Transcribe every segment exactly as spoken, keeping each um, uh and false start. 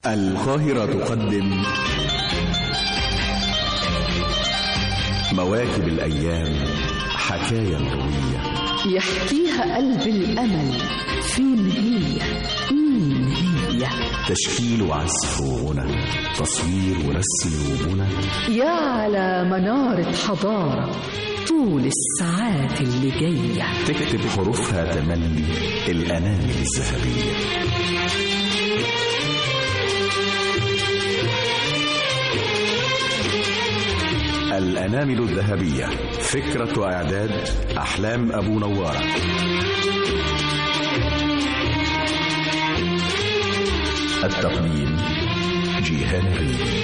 القاهرة تقدم مواكب الأيام، حكاية روية يحكيها قلب الأمل. فين هي؟ مين هي؟ تشكيل وعزف وغنى، تصوير ورسم وبنى، يا على منارة حضارة طول الساعات اللي جاية تكتب حروفها تملي الأنامل الذهبية. الأنامل الذهبية، فكرة وإعداد أحلام أبو نوارة. التقديم جيهان الريدي.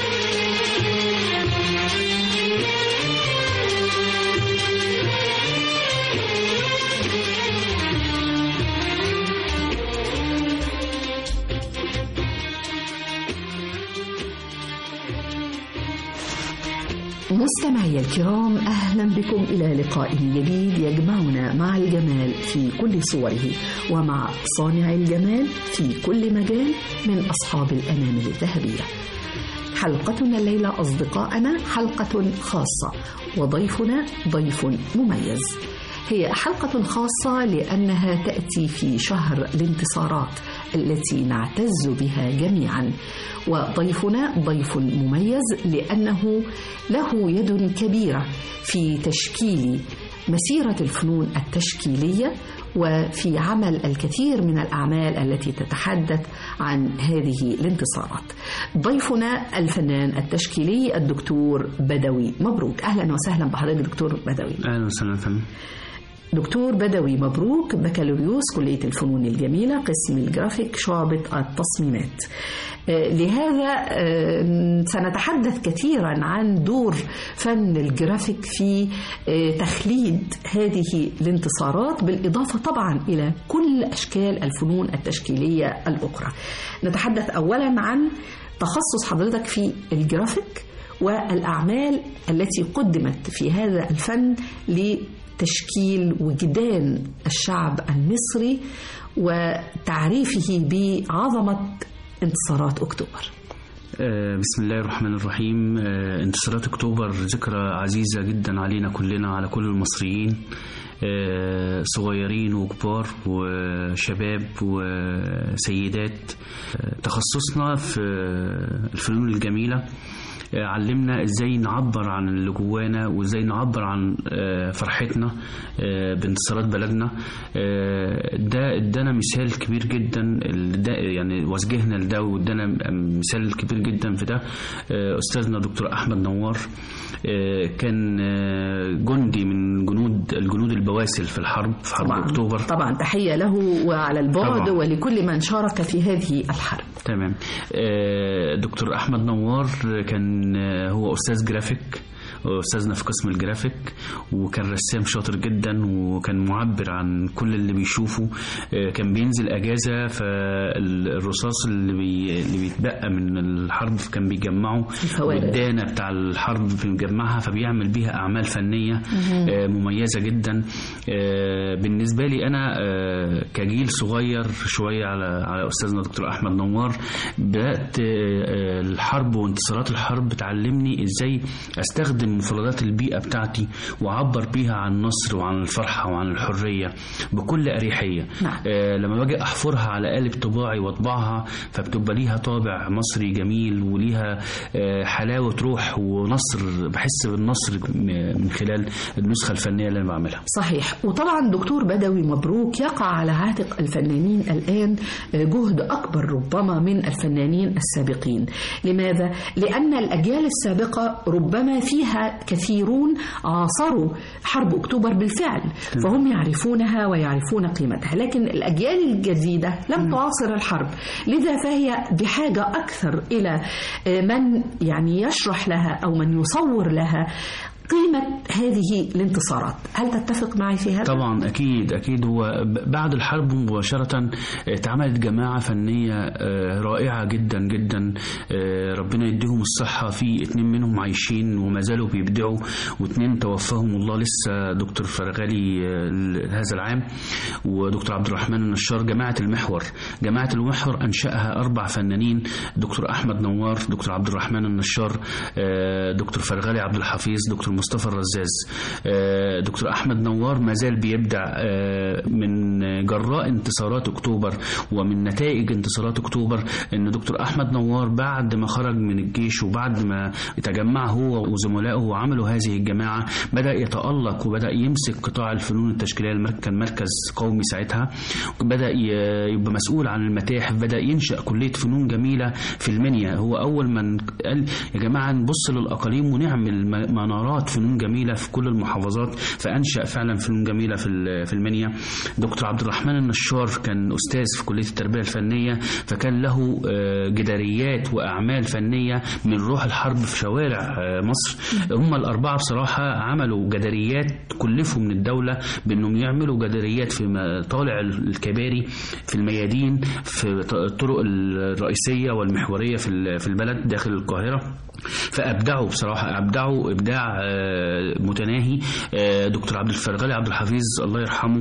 مستمعي الكرام، أهلا بكم إلى لقاء جديد يجمعنا مع الجمال في كل صوره ومع صانع الجمال في كل مجال من أصحاب الأنامل الذهبية. حلقتنا الليلة أصدقائنا حلقة خاصة، وضيفنا ضيف مميز. هي حلقة خاصة لأنها تأتي في شهر الانتصارات التي نعتز بها جميعا، وضيفنا ضيف مميز لأنه له يد كبيرة في تشكيل مسيرة الفنون التشكيلية وفي عمل الكثير من الأعمال التي تتحدث عن هذه الانتصارات. ضيفنا الفنان التشكيلي الدكتور بدوي مبروك. أهلا وسهلا بحضرتك دكتور بدوي. أهلا وسهلا فندم. دكتور بدوي مبروك، بكالوريوس كلية الفنون الجميلة، قسم الجرافيك، شعبة التصميمات. لهذا سنتحدث كثيرا عن دور فن الجرافيك في تخليد هذه الانتصارات، بالإضافة طبعا إلى كل أشكال الفنون التشكيلية الأخرى. نتحدث أولا عن تخصص حضرتك في الجرافيك والأعمال التي قدمت في هذا الفن لتشكيل وجدان الشعب المصري وتعريفه بعظمة انتصارات أكتوبر. بسم الله الرحمن الرحيم. انتصارات أكتوبر ذكرى عزيزة جدا علينا كلنا، على كل المصريين، صغيرين وكبار وشباب وسيدات. تخصصنا في الفنون الجميلة علمنا ازاي نعبر عن اللي جوانا وازاي نعبر عن فرحتنا بانتصارات بلدنا. ده ادانا مثال كبير جدا، ده يعني وجهنا لده وادانا مثال كبير جدا في ده. استاذنا دكتور احمد نوار كان جندي من جنود الجنود البواسل في الحرب في حرب طبعًا اكتوبر. طبعا تحية له وعلى البعد طبعًا ولكل من شارك في هذه الحرب. تمام. دكتور احمد نوار كان هو أستاذ جرافيك، أستاذنا في قسم الجرافيك، وكان رسام شاطر جدا وكان معبر عن كل اللي بيشوفه. كان بينزل أجازة، فالرصاص اللي, بي... اللي بيتبقى من الحرب كان بيجمعه، والدانة بتاع الحرب بيجمعها فبيعمل بيها أعمال فنية مميزة جدا. بالنسبة لي أنا كجيل صغير شوية على على أستاذنا دكتور أحمد نوار، بدأت الحرب وانتصارات الحرب تعلمني إزاي أستخدم مفردات البيئة بتاعتي وعبر بيها عن النصر وعن الفرحة وعن الحرية بكل أريحية. نعم. آه لما باجي أحفرها على قالب طباعي وأطبعها فبتبقى ليها طابع مصري جميل وليها آه حلاوة روح ونصر، بحس بالنصر من خلال النسخة الفنية اللي أنا بعملها. صحيح. وطبعا دكتور بدوي مبروك، يقع على عاتق الفنانين الآن جهد أكبر ربما من الفنانين السابقين. لماذا؟ لأن الأجيال السابقة ربما فيها كثيرون عاصروا حرب أكتوبر بالفعل، فهم يعرفونها ويعرفون قيمتها، لكن الأجيال الجديدة لم تعاصر الحرب، لذا فهي بحاجة أكثر إلى من يعني يشرح لها أو من يصور لها قيمة هذه الانتصارات، هل تتفق معي في هذا؟ طبعا أكيد أكيد. هو بعد الحرب مباشرة اتعملت جماعة فنية رائعة جدا جدا، ربنا يديهم الصحة. في اتنين منهم عايشين وما زالوا بيبدعوا، واتنين توفاهم الله لسه، دكتور فرغلي هذا العام ودكتور عبد الرحمن النشار. جماعة المحور جماعة المحور أنشأها أربع فنانين، دكتور أحمد نوار، دكتور عبد الرحمن النشار، دكتور فرغلي عبد الحفيظ، دكتور مصطفى الرزاز. دكتور أحمد نوار ما زال بيبدع من جراء انتصارات أكتوبر ومن نتائج انتصارات أكتوبر. إن دكتور أحمد نوار بعد ما خرج من الجيش وبعد ما تجمع هو وزملائه وعملوا هذه الجماعة بدأ يتألق وبدأ يمسك قطاع الفنون التشكيلية، كان مركز قومي ساعتها، بدأ يبقى مسؤول عن المتاحف، بدأ ينشأ كلية فنون جميلة في المنيا. هو أول من قال يا جماعة نبص للأقاليم ونعمل منارات فنون جميلة في كل المحافظات، فأنشأ فعلا فنون جميلة في في المنيا. دكتور عبد الرحمن النشار كان أستاذ في كلية التربية الفنية، فكان له جداريات وأعمال فنية من روح الحرب في شوارع مصر. هم الأربعة بصراحة عملوا جداريات، كلفوا من الدولة بأنهم يعملوا جداريات في طالع الكباري، في الميادين، في الطرق الرئيسية والمحورية في البلد داخل القاهرة. فأبدعوا بصراحة، أبدعوا إبداع متناهي. دكتور عبد الفرغلي عبد الحفيظ الله يرحمه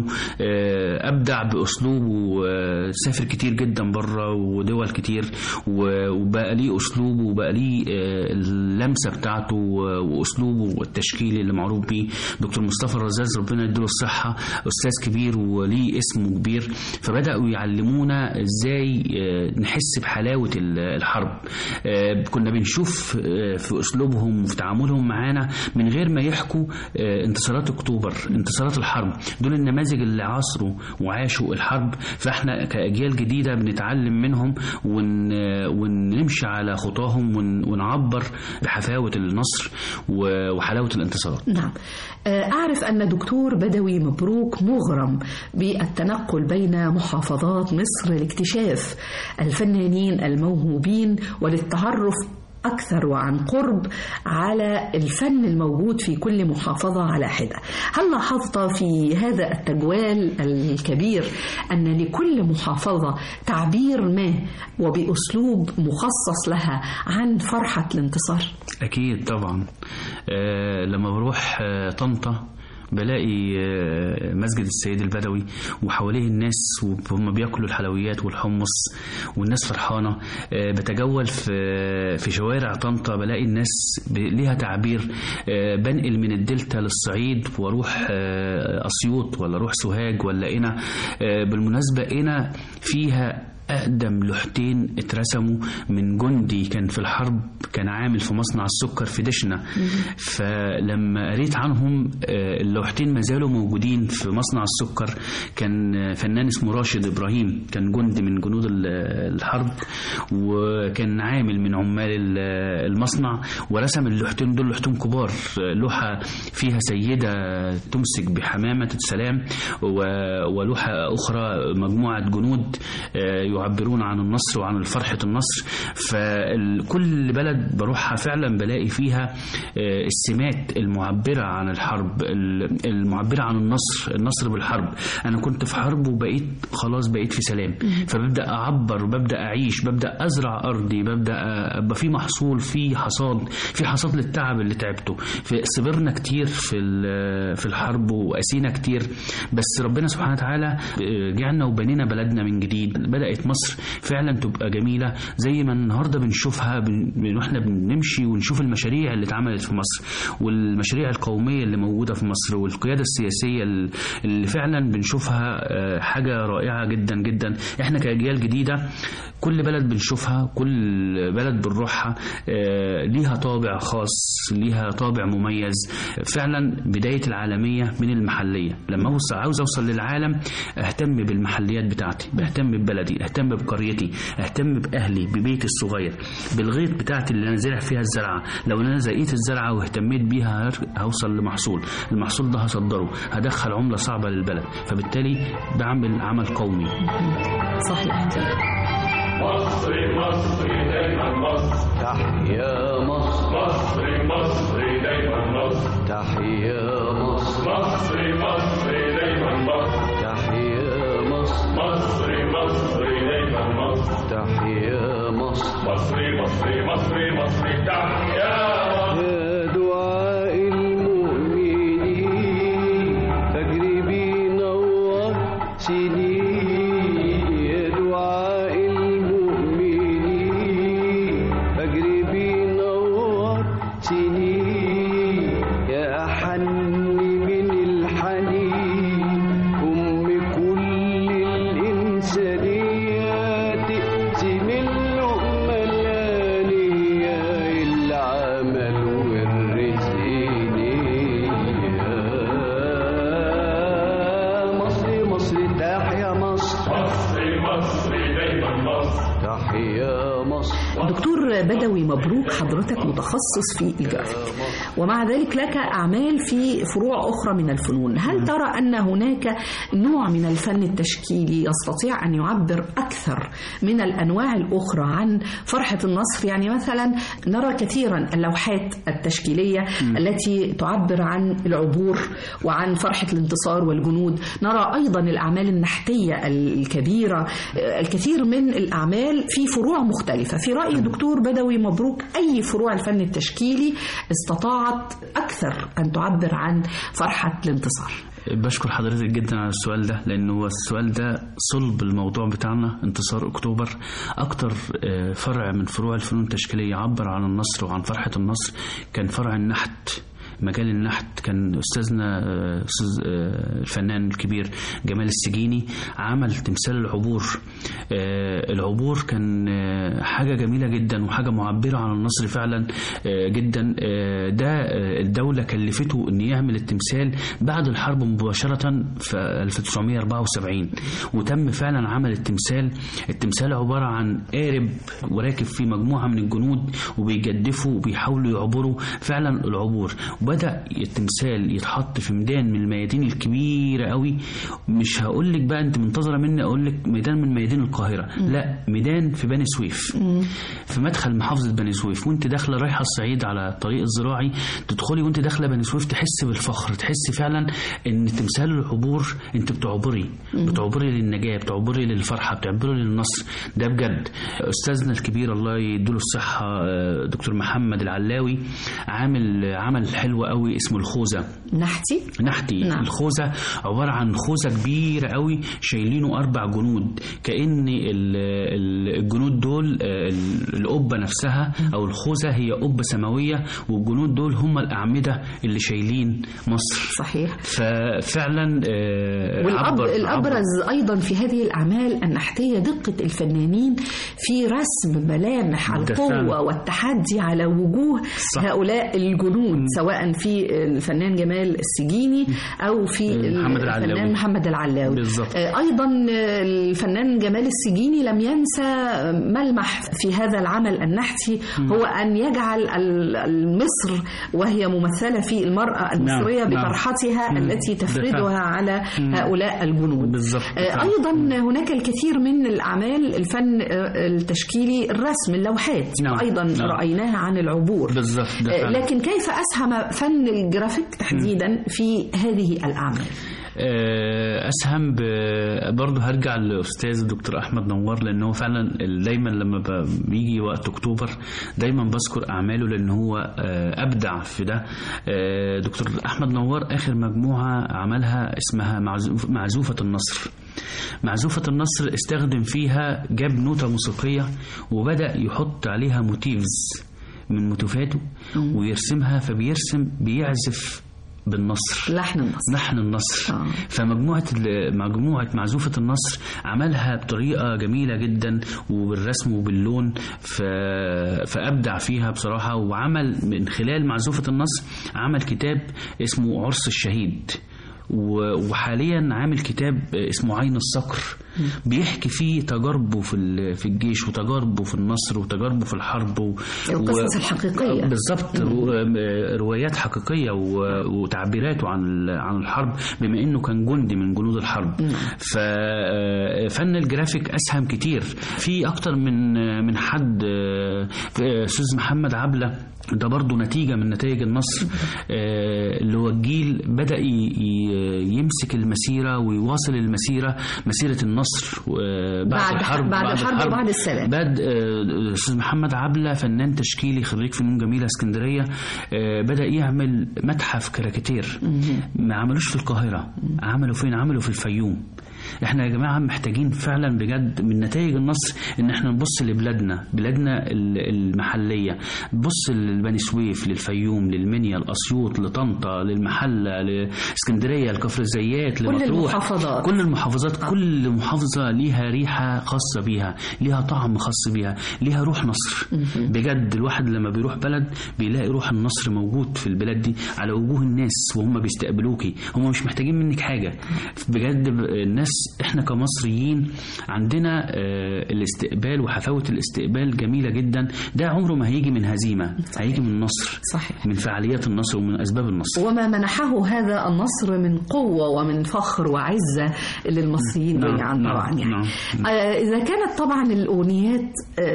أبدع بأسلوبه، سافر كتير جدا بره ودول كتير، وبقى ليه أسلوبه وبقى ليه اللمسة بتاعته وأسلوبه التشكيلي اللي معروف بيه. دكتور مصطفى الرزاز ربنا يديله الصحة، أستاذ كبير وليه اسمه كبير، فبدأوا يعلمونا إزاي نحس بحلاوة الحرب. كنا بنشوف في أسلوبهم وفي تعاملهم معانا من غير ما يحكوا انتصارات أكتوبر، انتصارات الحرب، دول النماذج اللي عاصروا وعاشوا الحرب، فإحنا كأجيال جديدة بنتعلم منهم ون... ونمشي على خطاهم ون... ونعبر بحفاوة النصر وحلاوة الانتصارات. نعم. أعرف أن دكتور بدوي مبروك مغرم بالتنقل بين محافظات مصر لاكتشاف الفنانين الموهوبين وللتعرف أكثر وعن قرب على الفن الموجود في كل محافظة على حدة. هل لاحظت في هذا التجوال الكبير أن لكل محافظة تعبير ما وبأسلوب مخصص لها عن فرحة الانتصار؟ أكيد طبعا. أه لما بروح أه طنطا بلاقي مسجد السيد البدوي وحواليه الناس وهم بياكلوا الحلويات والحمص والناس فرحانة. بتجول في في شوارع طنطا بلاقي الناس ليها تعبير. بنقل من الدلتا للصعيد واروح أسيوط ولا اروح سوهاج ولا قنا. بالمناسبة قنا فيها أقدم لوحتين اترسموا من جندي كان في الحرب، كان عامل في مصنع السكر في دشنا. فلما قريت عنهم اللوحتين ما زالوا موجودين في مصنع السكر. كان فنان اسمه راشد إبراهيم، كان جندي من جنود الحرب وكان عامل من عمال المصنع، ورسم اللوحتين دول. لوحتين كبار، لوحة فيها سيدة تمسك بحمامة السلام، ولوحة أخرى مجموعة جنود يعبرون عن النصر وعن فرحة النصر. فكل بلد بروحها فعلا بلاقي فيها السمات المعبرة عن الحرب، المعبرة عن النصر، النصر بالحرب. أنا كنت في حرب وبقيت خلاص بقيت في سلام، فببدأ أعبر، ببدأ أعيش، ببدأ أزرع أرضي، ببدأ أبقى في محصول، في حصاد، في حصاد للتعب اللي تعبته. صبرنا كتير في في الحرب وقاسينا كتير، بس ربنا سبحانه وتعالى جعلنا وبنينا بلدنا من جديد. بدأت مصر فعلا تبقى جميلة زي ما النهاردة بنشوفها واحنا بنمشي ونشوف المشاريع اللي اتعملت في مصر والمشاريع القومية اللي موجودة في مصر والقيادة السياسية اللي فعلا بنشوفها حاجة رائعة جدا جدا. احنا كأجيال جديدة كل بلد بنشوفها، كل بلد بنروحها ليها طابع خاص، ليها طابع مميز. فعلا بداية العالمية من المحلية. لما أوصل عاوز أوصل للعالم أهتم بالمحليات بتاعتي، بهتم ببلدي، أهتم بقريتي، أهتم بأهلي، ببيتي الصغير، بالغيط بتاعتي اللي أنا زرع فيها الزرعة. لو أنا زقيت الزرعة واهتميت بيها هوصل لمحصول، المحصول ده هصدره، هدخل عملة صعبة للبلد، فبالتالي بعمل عمل قومي. صحيح. مصري مصري دايما مصر تحيا مصر مصر مصر دايما مصر تحيا مصر مصر مصر دايما مصر تحيا مصر مصر مصر دايما مصر تحيا مصر مصر مصر مصر مصر تحيا مصر يا دعاء المؤمنين فاجري بنور سنين يا دعاء المؤمنين فاجري بنور سنين يا أحن من الحنين أم كل الإنسانيات تقسم اللقمة الآنية العمل والرزق نية مصر مصر تحيا مصر مصر مصر دايما مصر تحيا مصر دكتور بدوي مبروك، حضرتك متخصص في الجرافيك ومع ذلك لك أعمال في فروع أخرى من الفنون. هل ترى أن هناك نوع من الفن التشكيلي يستطيع أن يعبر أكثر من الأنواع الأخرى عن فرحة النصر؟ يعني مثلا نرى كثيرا اللوحات التشكيلية م. التي تعبر عن العبور وعن فرحة الانتصار والجنود. نرى أيضا الأعمال النحتية الكبيرة، الكثير من الأعمال في فروع مختلفة. في رأي دكتور بدوي مبروك، أي فروع الفن التشكيلي استطاعت أكثر أن تعبر عن فرحة الانتصار؟ بشكر حضرتك جدا على السؤال ده، لأنه السؤال ده صلب الموضوع بتاعنا، انتصار أكتوبر. أكتر فرع من فروع الفنون التشكيلية عبر عن النصر وعن فرحة النصر كان فرع النحت. مجال النحت كان أستاذنا أستاذ الفنان الكبير جمال السجيني عمل تمثال العبور. العبور كان حاجة جميلة جدا وحاجة معبرة عن النصر فعلا جدا. ده الدولة كلفته أن يعمل التمثال بعد الحرب مباشرة في ألف وتسعمائة وأربعة وسبعين، وتم فعلا عمل التمثال. التمثال عبارة عن قارب وراكب فيه مجموعة من الجنود وبيجدفوا وبيحاولوا يعبروا فعلا العبور. بدأ التمثال يتحط في ميدان من الميادين الكبيرة قوي. مش هقول لك بقى انت منتظرة مني اقول لك ميدان من ميادين القاهرة، م. لا، ميدان في بني سويف، م. في مدخل محافظة بني سويف. وانت داخلة رايحة الصعيد على الطريق الزراعي، تدخلي وانت داخلة بني سويف تحس بالفخر، تحس فعلا ان تمثال العبور انت بتعبري، م. بتعبري للنجاة، بتعبري للفرحة، بتعبري للنصر. ده بجد. استاذنا الكبير الله يديله الصحة دكتور محمد العلاوي عامل عمل حلو قوي اسمه الخوذة. نحتي نحتي نعم. الخوذة عبارة عن خوذة كبيرة قوي شايلينه أربع جنود، كأن الجنود دول القبة نفسها أو الخوذة هي قبة سماوية، والجنود دول هم الأعمدة اللي شايلين مصر. صحيح. ففعلا والأب الأبرز أيضا في هذه الأعمال النحتية دقة الفنانين في رسم ملامح القوة والتحدي على وجوه صح. هؤلاء الجنود، سواء في الفنان جمال السجيني أو في محمد الفنان العلاوي. محمد العلاوي بالزبط. أيضا الفنان جمال السجيني لم ينسى ملمح في هذا العمل النحتي، هو أن يجعل مصر وهي ممثلة في المرأة المصرية نعم. بفرحتها نعم. التي تفردها على هؤلاء الجنود. بالزبط. أيضا هناك الكثير من الأعمال الفن التشكيلي، الرسم، اللوحات نعم. أيضا نعم. رأيناها عن العبور. بالزبط. لكن كيف أسهم فن الجرافيك تحديدا في هذه الأعمال؟ أسهم برضه هرجع للأستاذ الدكتور أحمد نوار، لأنه فعلا دايما لما بيجي وقت أكتوبر دايما بذكر أعماله، لأن هو أبدع في ده. دكتور أحمد نوار آخر مجموعة عملها اسمها معزوفة النصر. معزوفة النصر استخدم فيها، جاب نوتة موسيقية وبدأ يحط عليها موتيفز من موتيفاته ويرسمها، فبيرسم بيعزف بالنصر، لحن النصر لحن النصر آه. فمجموعة مجموعة معزوفة النصر عملها بطريقة جميلة جدا وبالرسم وباللون، فأبدع فيها بصراحة. وعمل من خلال معزوفة النصر عمل كتاب اسمه عرس الشهيد، وحاليا عامل كتاب اسمه عين الصقر بيحكي فيه تجاربه في في الجيش وتجاربه في النصر وتجاربه في الحرب و... القصص الحقيقية بالظبط، روايات حقيقية وتعبيراته عن عن الحرب بما انه كان جندي من جنود الحرب. ففن الجرافيك اسهم كتير في اكتر من من حد أستاذ محمد عبلة ده برضو نتيجة من نتائج النصر، اللي هو الجيل بدأ يمسك المسيرة ويواصل المسيرة، مسيرة النصر بعد, بعد الحرب بعد, بعد الحرب وبعد السلام. بعد أستاذ محمد عبلة فنان تشكيلي خريج فنون جميلة اسكندرية، بدأ يعمل متحف كاريكاتير. ما عملوش في القاهرة، عملوا فين؟ عملوا في الفيوم. احنا يا جماعة محتاجين فعلا بجد من نتائج النصر ان احنا نبص لبلادنا، بلادنا المحلية، نبص لبني سويف، للفيوم، للمنيا، لأسيوط، لطنطا، للمحلة، لاسكندرية، لكفر الزيات، لمطروح، كل المحافظات كل المحافظات آه. كل محافظة ليها ريحة خاصة بيها، ليها طعم خاص بيها، ليها روح نصر. بجد الواحد لما بيروح بلد بيلاقي روح النصر موجود في البلاد دي على وجوه الناس وهم بيستقبلوكي، هم مش محتاجين منك حاجة. بجد الناس احنا كمصريين عندنا الاستقبال وحفاوة الاستقبال جميلة جدا. ده عمره ما هيجي من هزيمة، هيجي من النصر، صحيح، من فعاليات النصر ومن أسباب النصر. وما منحه هذا النصر من قوة ومن فخر وعزة للمصريين جميعا. نعم طبعا نعم يعني نعم. إذا كانت طبعا الأغنيات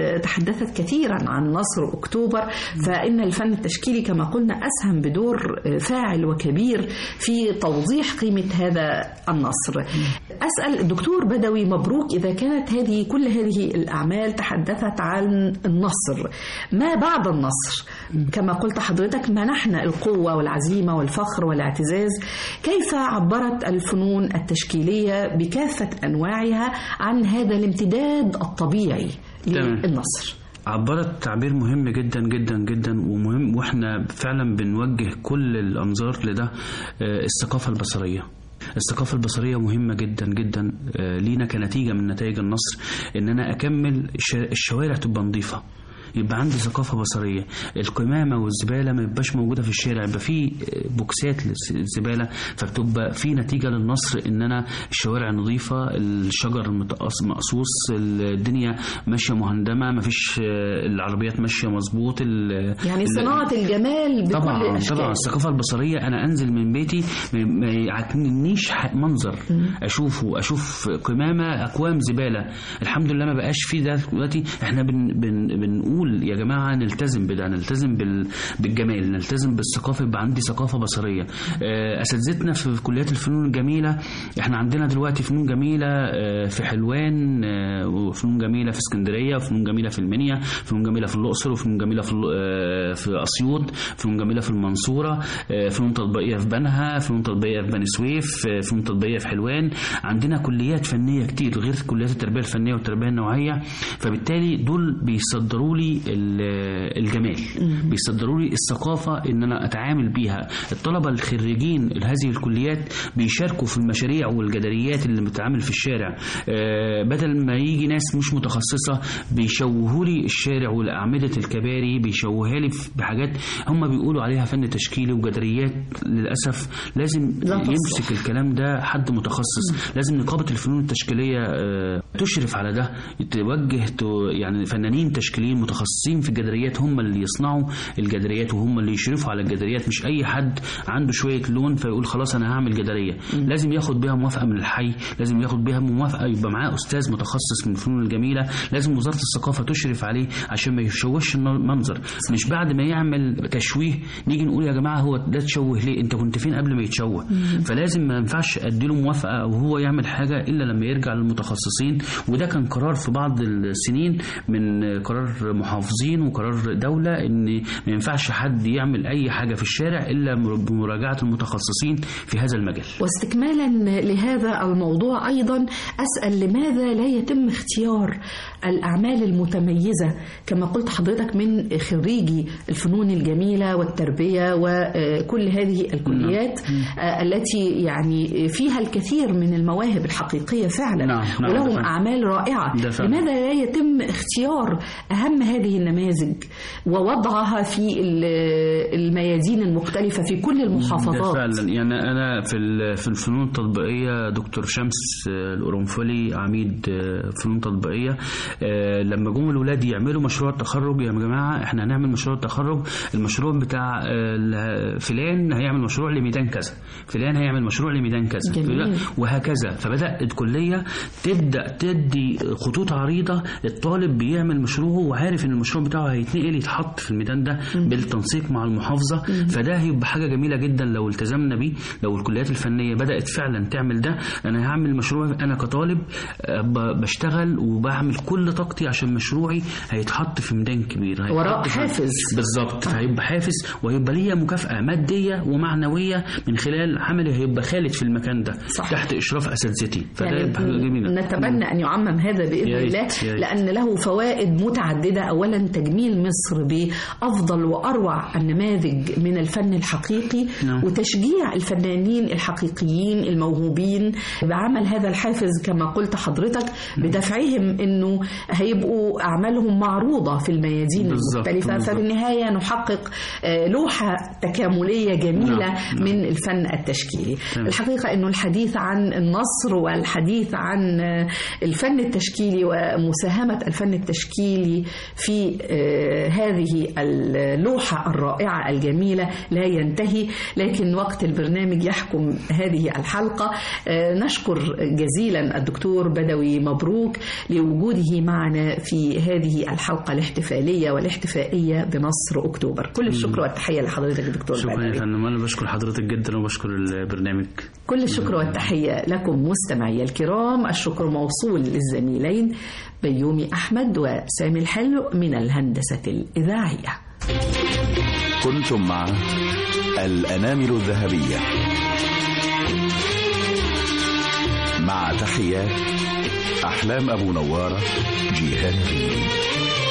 تحدثت كثيرا عن نصر أكتوبر، فإن الفن التشكيلي كما قلنا أسهم بدور فاعل وكبير في توضيح قيمة هذا النصر. أسأل الدكتور بدوي، مبروك إذا كانت هذه كل هذه الأعمال تحدثت عن النصر. ما بعد النصر كما قلت حضرتك منحنا القوة والعزيمة والفخر والاعتزاز، كيف عبرت الفنون التشكيلية بكافة أنواعها عن هذا الامتداد الطبيعي للنصر؟ عبرت تعبير مهم جدا جدا جدا ومهم، واحنا فعلا بنوجه كل الأنظار لده. الثقافة البصرية، الثقافة البصرية مهمة جدا جدا لينا كنتيجة من نتائج النصر. ان انا اكمل الشوارع تبقى نظيفة، يبقى عندي ثقافة بصرية. القمامة والزبالة ما يبقاش موجودة في الشارع، يبقى في بوكسات للزبالة، فبتبقى في نتيجة للنصر ان انا الشوارع نظيفة، الشجر مقصوص، الدنيا ماشية مهندمة، ما فيش العربيات ماشية مظبوط، يعني صناعة الجمال بكل طبعا الأشكال. طبعا الثقافة البصرية. انا انزل من بيتي ما يعجبنيش منظر اشوفه، اشوف قمامة اكوام زبالة. الحمد لله ما بقاش في ده دلوقتي. احنا بن بن بنقول يا جماعة نلتزم بده، نلتزم بالجمال، نلتزم بالثقافة، يبقى عندي ثقافة بصرية. أساتذتنا في كليات الفنون الجميلة، احنا عندنا دلوقتي فنون جميلة في حلوان، وفنون جميلة في اسكندرية، وفنون جميلة في المنيا، فنون جميلة في الأقصر، وفنون جميلة في في أسيوط، فنون جميلة في المنصورة، فنون تطبيقية في بنها، فنون تطبيقية في بني سويف، فنون تطبيقية في حلوان. عندنا كليات فنية كتير غير كليات التربية الفنية والتربية النوعية، فبالتالي دول بيصدروا لي الجمال، بيصدروا لي الثقافة ان انا اتعامل بيها. الطلبة الخريجين هذه الكليات بيشاركوا في المشاريع والجداريات اللي بتتعامل في الشارع، بدل ما يجي ناس مش متخصصة بيشوهوا لي الشارع والأعمدة الكباري، بيشوهها لي بحاجات هم بيقولوا عليها فن تشكيلي وجداريات. للأسف لازم يمسك الكلام ده حد متخصص. لازم نقابة الفنون التشكيلية تشرف على ده، توجه يعني فنانين تشكيليين متخصصين في الجداريات هم اللي يصنعوا الجداريات وهم اللي يشرفوا على الجداريات، مش اي حد عنده شويه لون فيقول خلاص انا هعمل جداريه. لازم ياخد بيها موافقه من الحي، لازم ياخد بيها موافقه، يبقى معاه استاذ متخصص من الفنون الجميله، لازم وزاره الثقافه تشرف عليه عشان ما يشوهش المنظر. مش بعد ما يعمل تشويه نيجي نقول يا جماعه هو ده تشوه ليه، انت كنت فين قبل ما يتشوه. فلازم ما ينفعش اديله موافقه او هو يعمل حاجه الا لما يرجع للمتخصصين. وده كان قرار في بعض السنين من قرار محافظين وقرار دولة ان ما ينفعش حد يعمل اي حاجة في الشارع الا بمراجعة المتخصصين في هذا المجال. واستكمالا لهذا الموضوع ايضا اسأل لماذا لا يتم اختيار الاعمال المتميزة كما قلت حضرتك من خريجي الفنون الجميلة والتربية وكل هذه الكليات التي يعني فيها الكثير من المواهب الحقيقية فعلا، نعم. نعم. ولهم اعمال رائعة. لماذا لا يتم اختيار اهم هذه النماذج ووضعها في الميادين المختلفة في كل المحافظات؟ فعلا يعني أنا في في الفنون التطبيقية دكتور شمس القرنفلي عميد فنون تطبيقية، لما جم الولاد يعملوا مشروع التخرج، يا جماعة احنا هنعمل مشروع التخرج، المشروع بتاع فلان هيعمل مشروع لميدان كذا، فلان هيعمل مشروع لميدان كذا، وهكذا. فبدأ الكلية تبدأ تدي خطوط عريضة، الطالب بيعمل مشروعه وعارف عارف ان المشروع بتاعه هيتنقل يتحط في الميدان ده بالتنسيق مع المحافظه. فده هيبقى حاجه جميله جدا لو التزمنا بيه، لو الكليات الفنيه بدات فعلا تعمل ده. انا هعمل مشروع انا كطالب بشتغل وبعمل كل طاقتي عشان مشروعي هيتحط في ميدان كبير، وراء حافز بالظبط. فهيبقى حافز وهيبقى ليا مكافاه ماديه ومعنويه من خلال عملي هيبقى خالد في المكان ده صح. تحت اشراف اساتذتي. فده يعني يبقى حاجه جميله. نتمنى ان يعمم هذا باذن الله، لان له فوائد متعدده. اولا تجميل مصر بافضل واروع النماذج من الفن الحقيقي نعم. وتشجيع الفنانين الحقيقيين الموهوبين بعمل هذا الحافز كما قلت حضرتك، بدفعهم انه هيبقوا اعمالهم معروضه في الميادين بالزبط. المختلفه بالزبط. ففي النهايه نحقق لوحه تكامليه جميله نعم. من الفن التشكيلي. نعم. الحقيقه انه الحديث عن النصر والحديث عن الفن التشكيلي ومساهمه الفن التشكيلي في هذه اللوحه الرائعه الجميله لا ينتهي، لكن وقت البرنامج يحكم هذه الحلقه. نشكر جزيلا الدكتور بدوي مبروك لوجوده معنا في هذه الحلقه الاحتفاليه والاحتفائيه بنصر اكتوبر. كل الشكر والتحيه لحضرتك دكتور بدوي. شكرا يا فندم، انا بشكر حضرتك جدا وبشكر البرنامج. كل الشكر والتحيه لكم مستمعي الكرام. الشكر موصول للزميلين بيومي احمد وسامي الحلو من الهندسه الاذاعيه. كنتم مع الأنامل الذهبية مع تحيات أحلام أبو نوارة جيهان.